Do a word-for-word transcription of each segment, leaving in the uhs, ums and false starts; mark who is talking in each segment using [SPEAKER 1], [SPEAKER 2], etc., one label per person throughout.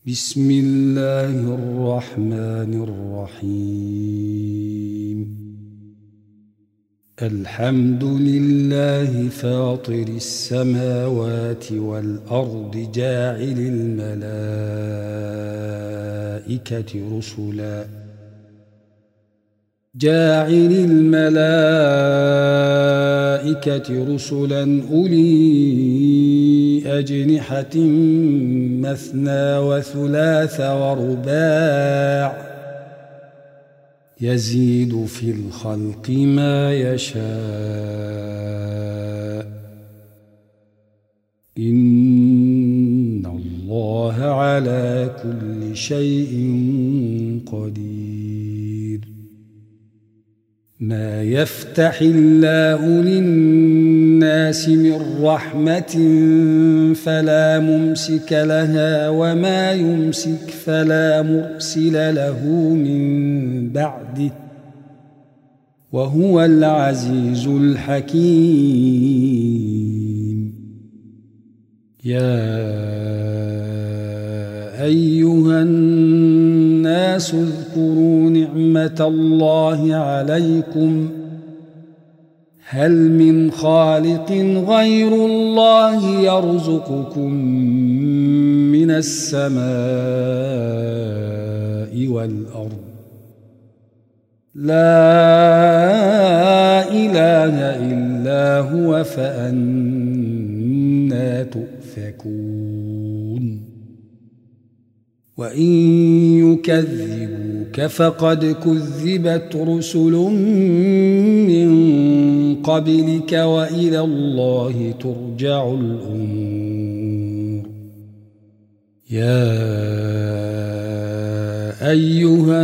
[SPEAKER 1] بسم الله الرحمن الرحيم. الحمد لله فاطر السماوات والأرض جاعل الملائكة رسلا جاعل الملائكة رسلا أولي أجنحة مثنى وثلاث ورباع يزيد في الخلق ما يشاء إن الله على كل شيء قدير. ما يفتح الله للناس من رحمة فلا ممسك لها وما يمسك فلا مرسل له من بعده وهو العزيز الحكيم. يا أيها الناس اذكروا نعمة الله عليكم هل من خالق غير الله يرزقكم من السماء والأرض لا إله إلا هو فأنى تؤفكون. وإن يكذبوك فقد كذبت رسل من قبلك وإلى الله ترجع الأمور. يا أيها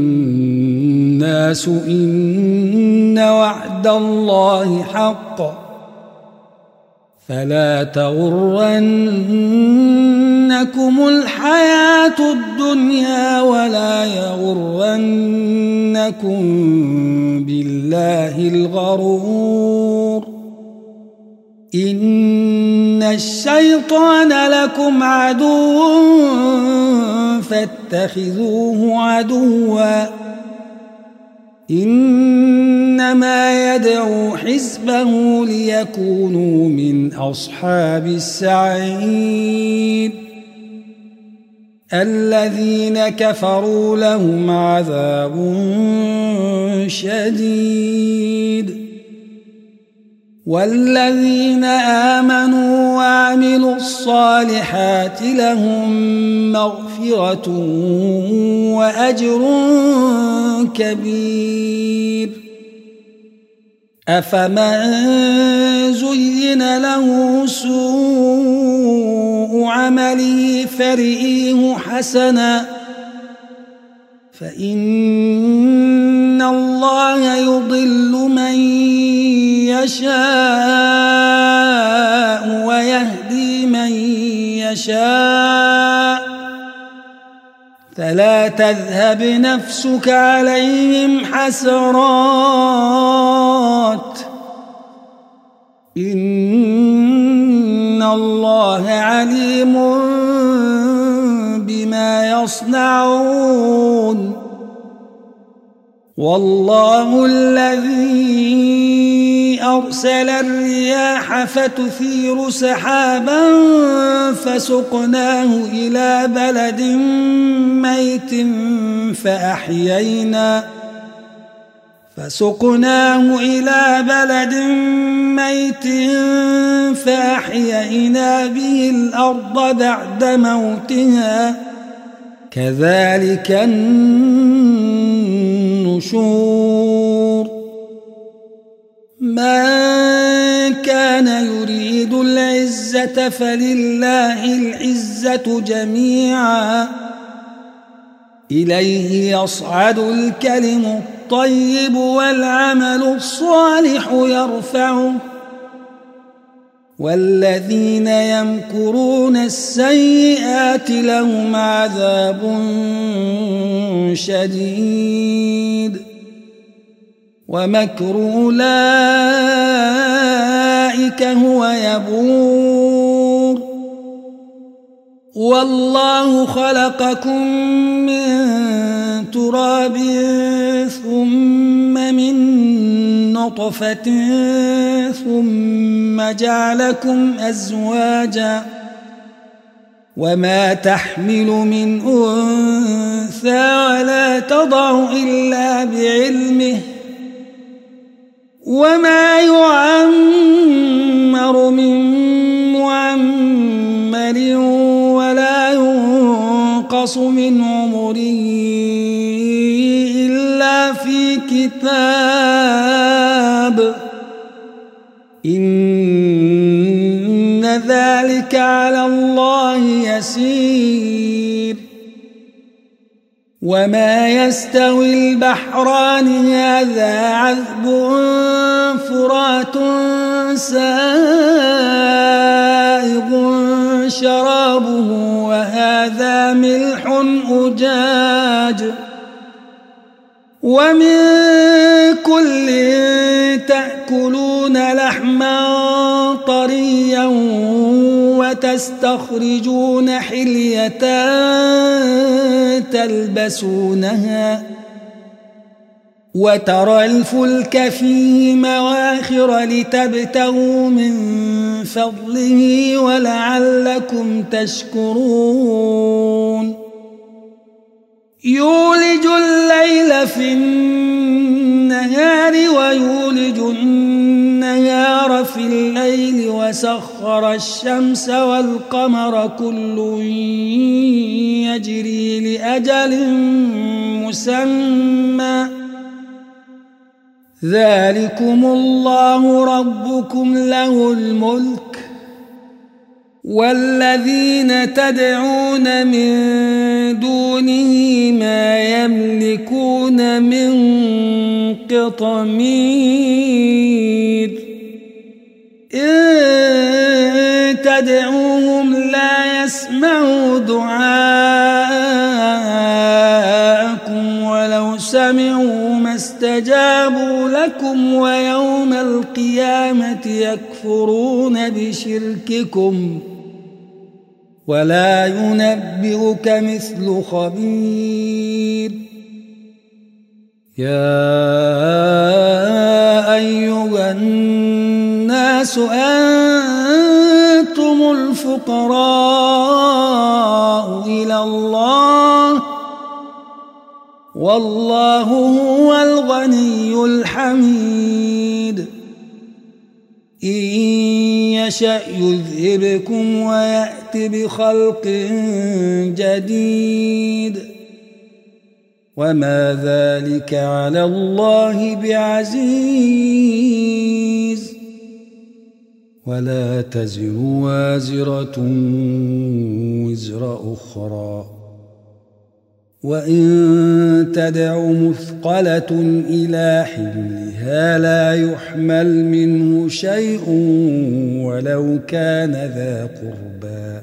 [SPEAKER 1] الناس إن وعد الله حق فلا تغرنكم الحياة الدنيا ولا يغرنكم بالله الغرور. إن الشيطان لكم عدو فاتخذوه عدوا إنما يدعو حزبه ليكونوا من أصحاب السعير. الذين كفروا لهم عذاب شديد والذين آمنوا وعملوا الصالحات لهم مغفرة وأجر كبير. أفمن زين له سوء عمله فرئيه حسنا فإن الله يضل من يشاء ويهدي من يشاء فلا تذهب نفسك عليهم حسرات إن الله عليم بما يصنعون. والله الذي أرسل الرياح فتثير سحابا فسقناه إلى بلد ميت فأحيينا فسقناه إلى بلد ميت فأحيينا به الأرض بعد موتها كذلك النشور. من كان يريد العزة فلله العزة جميعا إليه يصعد الكلم الطيب والعمل الصالح يرفعه والذين يمكرون السيئات لهم عذاب شديد ومكر أولئك هو يبور والله خلقكم من تراب ثم من نطفة ثم جعلكم أزواجا وما تحمل من أنثى ولا تضع إلا بعلمه وما يعمر من معمر ولا ينقص من عمره إلا في كتاب إن ذلك على الله يسير وما يستوي البحران هذا عذب فرات سائغ شرابه وهذا ملح أجاج ومن كل تأكلون لحما طريا وتستخرجون حلية تلبسونها وترى الفلك فيه مواخر لتبتغوا من فضله ولعلكم تشكرون يولج الليل في النهار ويولج النهار في الليل وسخر الشمس والقمر كل يجري لأجل مسمى ذلكم الله ربكم له الملك والذين تدعون من دونه ما يملكون من قطمير إن تدعوهم لا يسمعوا دعاءكم ولو سمعوا ما استجابوا لكم ويوم القيامة يكفرون بشرككم ولا ينبئك مثل خبير يا أيها الناس أنتم الفقراء إلى الله والله هو الغني الحميد إن يشأ يذهبكم ويأت بخلق جديد وما ذلك على الله بعزيز ولا تزر وازرة وزر أخرى وإن تدع مثقلة إلى حملها لا يحمل منه شيء ولو كان ذا قربى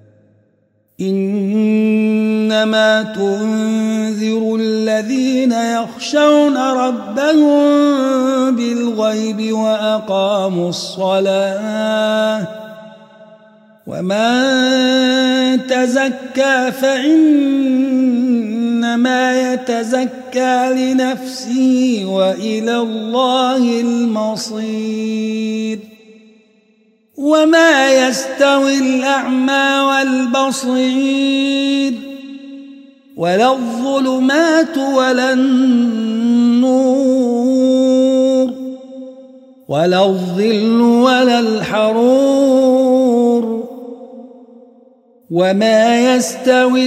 [SPEAKER 1] إنما تنذر الذين يخشون ربهم بالغيب وأقاموا الصلاة ومن تزكى فإنما يتزكى لنفسه وإلى الله المصير وما يستوي الأعمى والبصير ولا الظلمات ولا النور ولا الظل ولا الحرور وما يستوي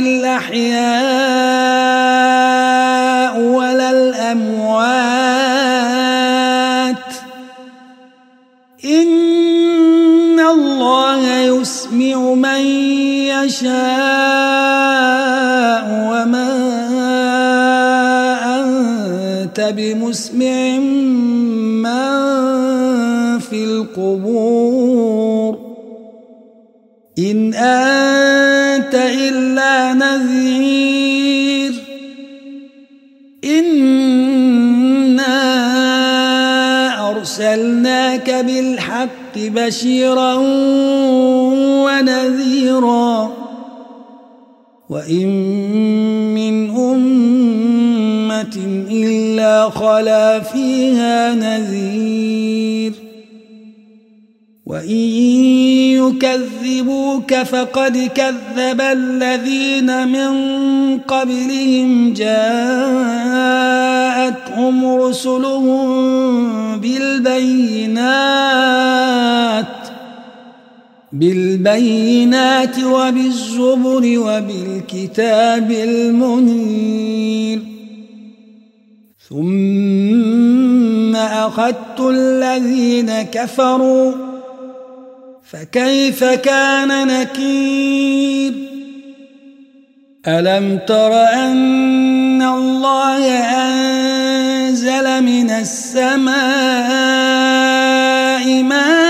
[SPEAKER 1] الأحياء ولا الأموات إن الله يسمع من يشاء وما أنت بمسمع من في القبور إن أنت إلا نذير إنا أرسلناك بالحق بشيرا ونذيرا وإن من أمة إلا خلا فيها نذير وإن يكذبوك فقد كذب الذين من قبلهم جاءتهم رسلهم بالبينات بالبينات وبالزبر وبالكتاب المنير ثم أخذت الذين كفروا فكيف كان نكير ألم تر أن الله أنزل من السماء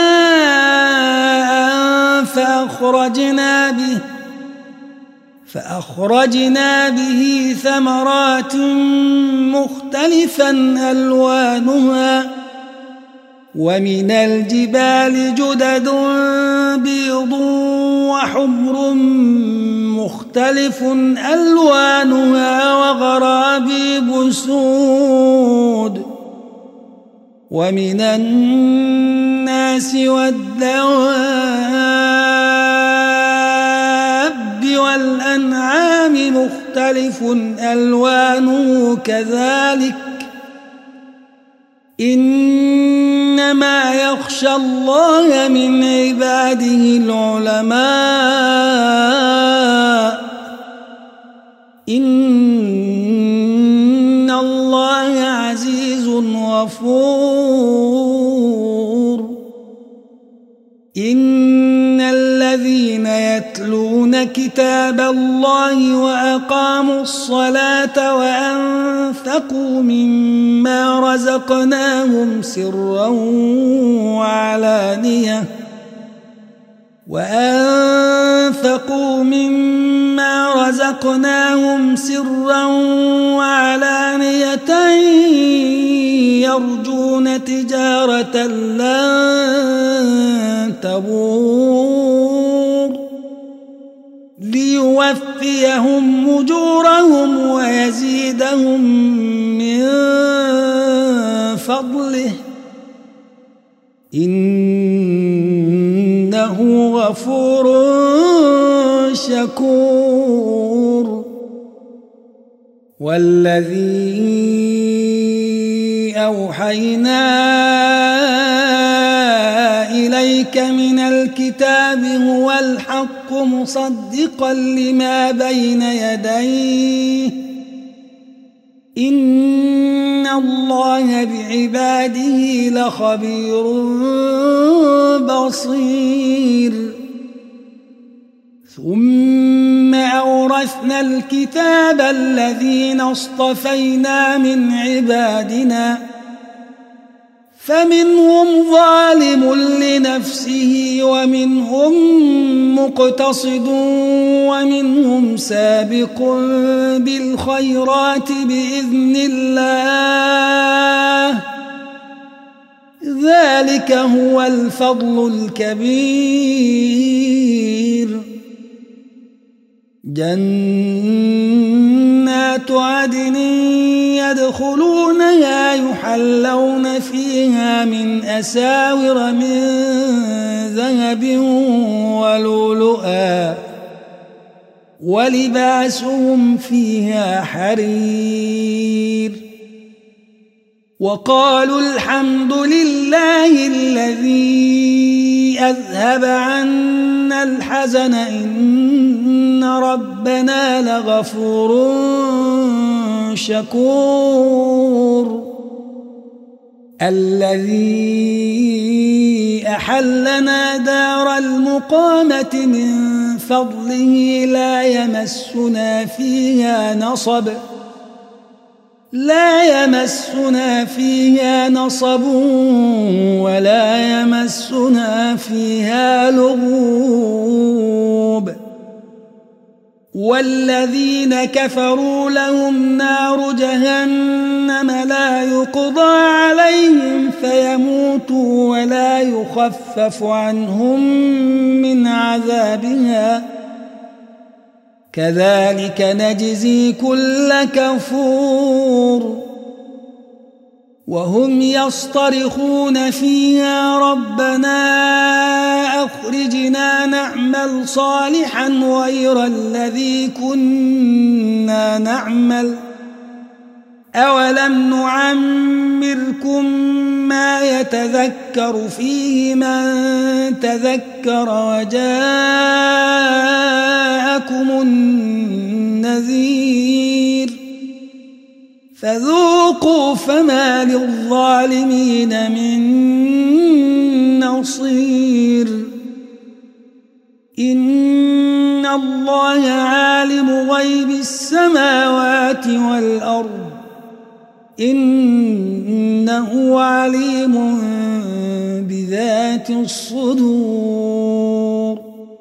[SPEAKER 1] ماء فأخرجنا به فأخرجنا به ثمرات مختلفا ألوانها ومن الجبال جدد بيض وحمر مختلف ألوانها وغرابيب سود ومن الناس والدواب والأنعام مختلف ألوانه كذلك إنما يخشى الله من عباده العلماء إن الله عزيز غفور إن الذين يتلون كتاب الله وأقاموا الصلاة وأنفقوا مما رزقناهم سرا وعلانية وأنفقوا مما رزقناهم سرا وعلانية يرجون تجارة لن تبور ليوفيهم أجورهم ويزيدهم من فضله إنه غفور شكور والذي أوحينا إليك من الكتاب هو الحق مصدقا لما بين يديه إن الله بعباده لخبير بصير ثم أورثنا الكتاب الذين اصطفينا من عبادنا فمنهم ظالم لنفسه ومنهم مقتصد ومنهم سابق بالخيرات بإذن الله ذلك هو الفضل الكبير جنات عدن يدخلونها يحلون فيها من أساور من ذهب ولؤلؤا ولباسهم فيها حرير وقالوا الحمد لله الذي أذهب عنا الحزن إن ربنا لغفور شكور الذي أحلنا دار المقامة من فضله لا يمسنا فيها نصب لا يمسنا فيها نصب ولا يمسنا فيها لغوب والذين كفروا لهم نار جهنم لا يقضى عليهم فيموتوا ولا يخفف عنهم من عذابها كذلك نجزي كل كفور وهم يصطرخون فيها ربنا أخرجنا نعمل صالحا غير الذي كنا نعمل أولم نعمركم ما يتذكر فيه من تذكر وجاءكم النذير فذوقوا فما للظالمين من نصير إن الله عالم غيب السماوات والأرض إنه عليم بذات الصدور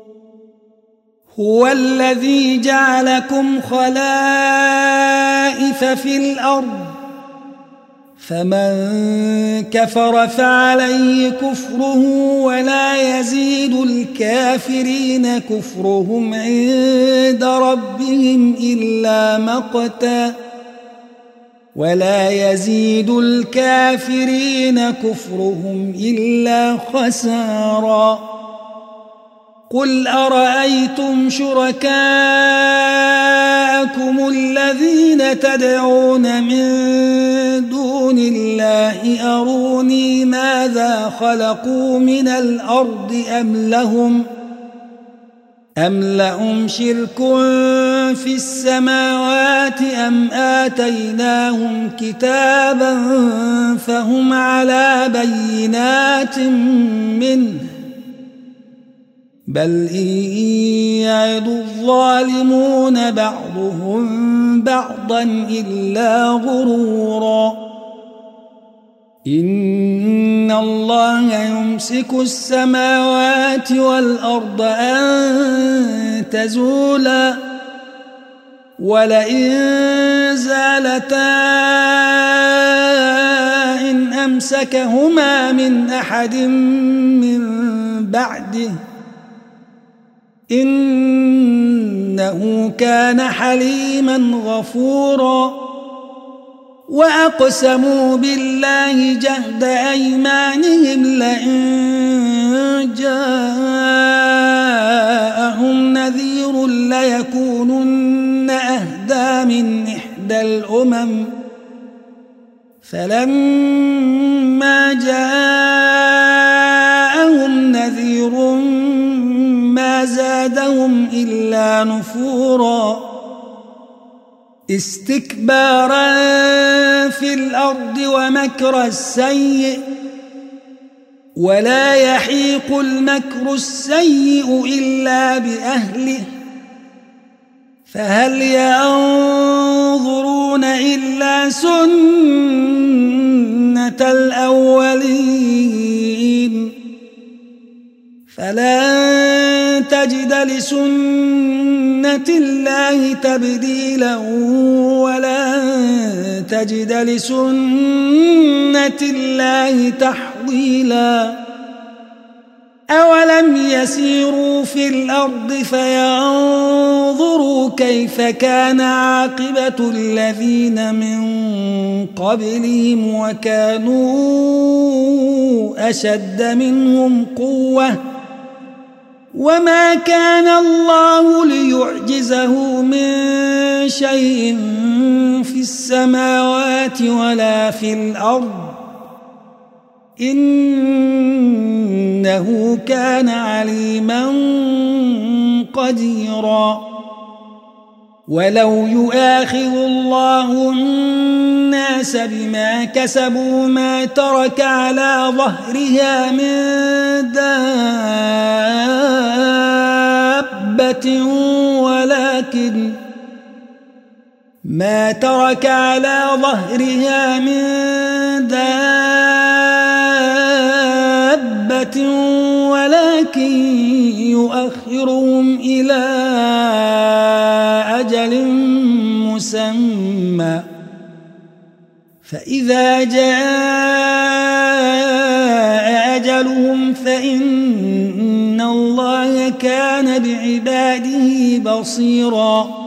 [SPEAKER 1] هو الذي جعلكم خلائف في الأرض فمن كفر فعليه كفره ولا يزيد الكافرين كفرهم عند ربهم إلا مقتا ولا يزيد الكافرين كفرهم إلا خسارا قل أرأيتم شركاءكم الذين تدعون من دون الله أروني ماذا خلقوا من الأرض أم لهم أم لهم شرك في السماوات أم آتيناهم كتابا فهم على بينات منه بل إن يعد الظالمون بعضهم بعضا إلا غرورا إن الله يمسك السماوات والأرض أن تزولا ولئن زالتا إن أمسكهما من أحد من بعده إنه كان حليما غفورا وأقسموا بالله جهد أيمانهم لئن جاءهم نذير ليكونن أهدى من إحدى الأمم فلما جاءهم نذير ما زادهم إلا نفورا استكبارا في الأرض ومكر السيء ولا يحيق المكر السيء إلا بأهله فهل ينظرون إلا سنة الأولين فلن تجد لسنة الله تبديلا ولن تجد لسنة الله تحويلا أولم يسيروا في الأرض فينظروا كيف كان عاقبة الذين من قبلهم وكانوا أشد منهم قوة وما كان الله ليعجزه من شيء في السماوات ولا في الأرض إنه كان عليما قديرا ولو يؤاخذ الله الناس بما كسبوا ما ترك على ظهرها من دابة ولكن ما ترك على ظهرها من دابة ولكن يؤخرهم إلى أجل مسمى فإذا جاء أجلهم فإن الله وكان بعباده بصيرا.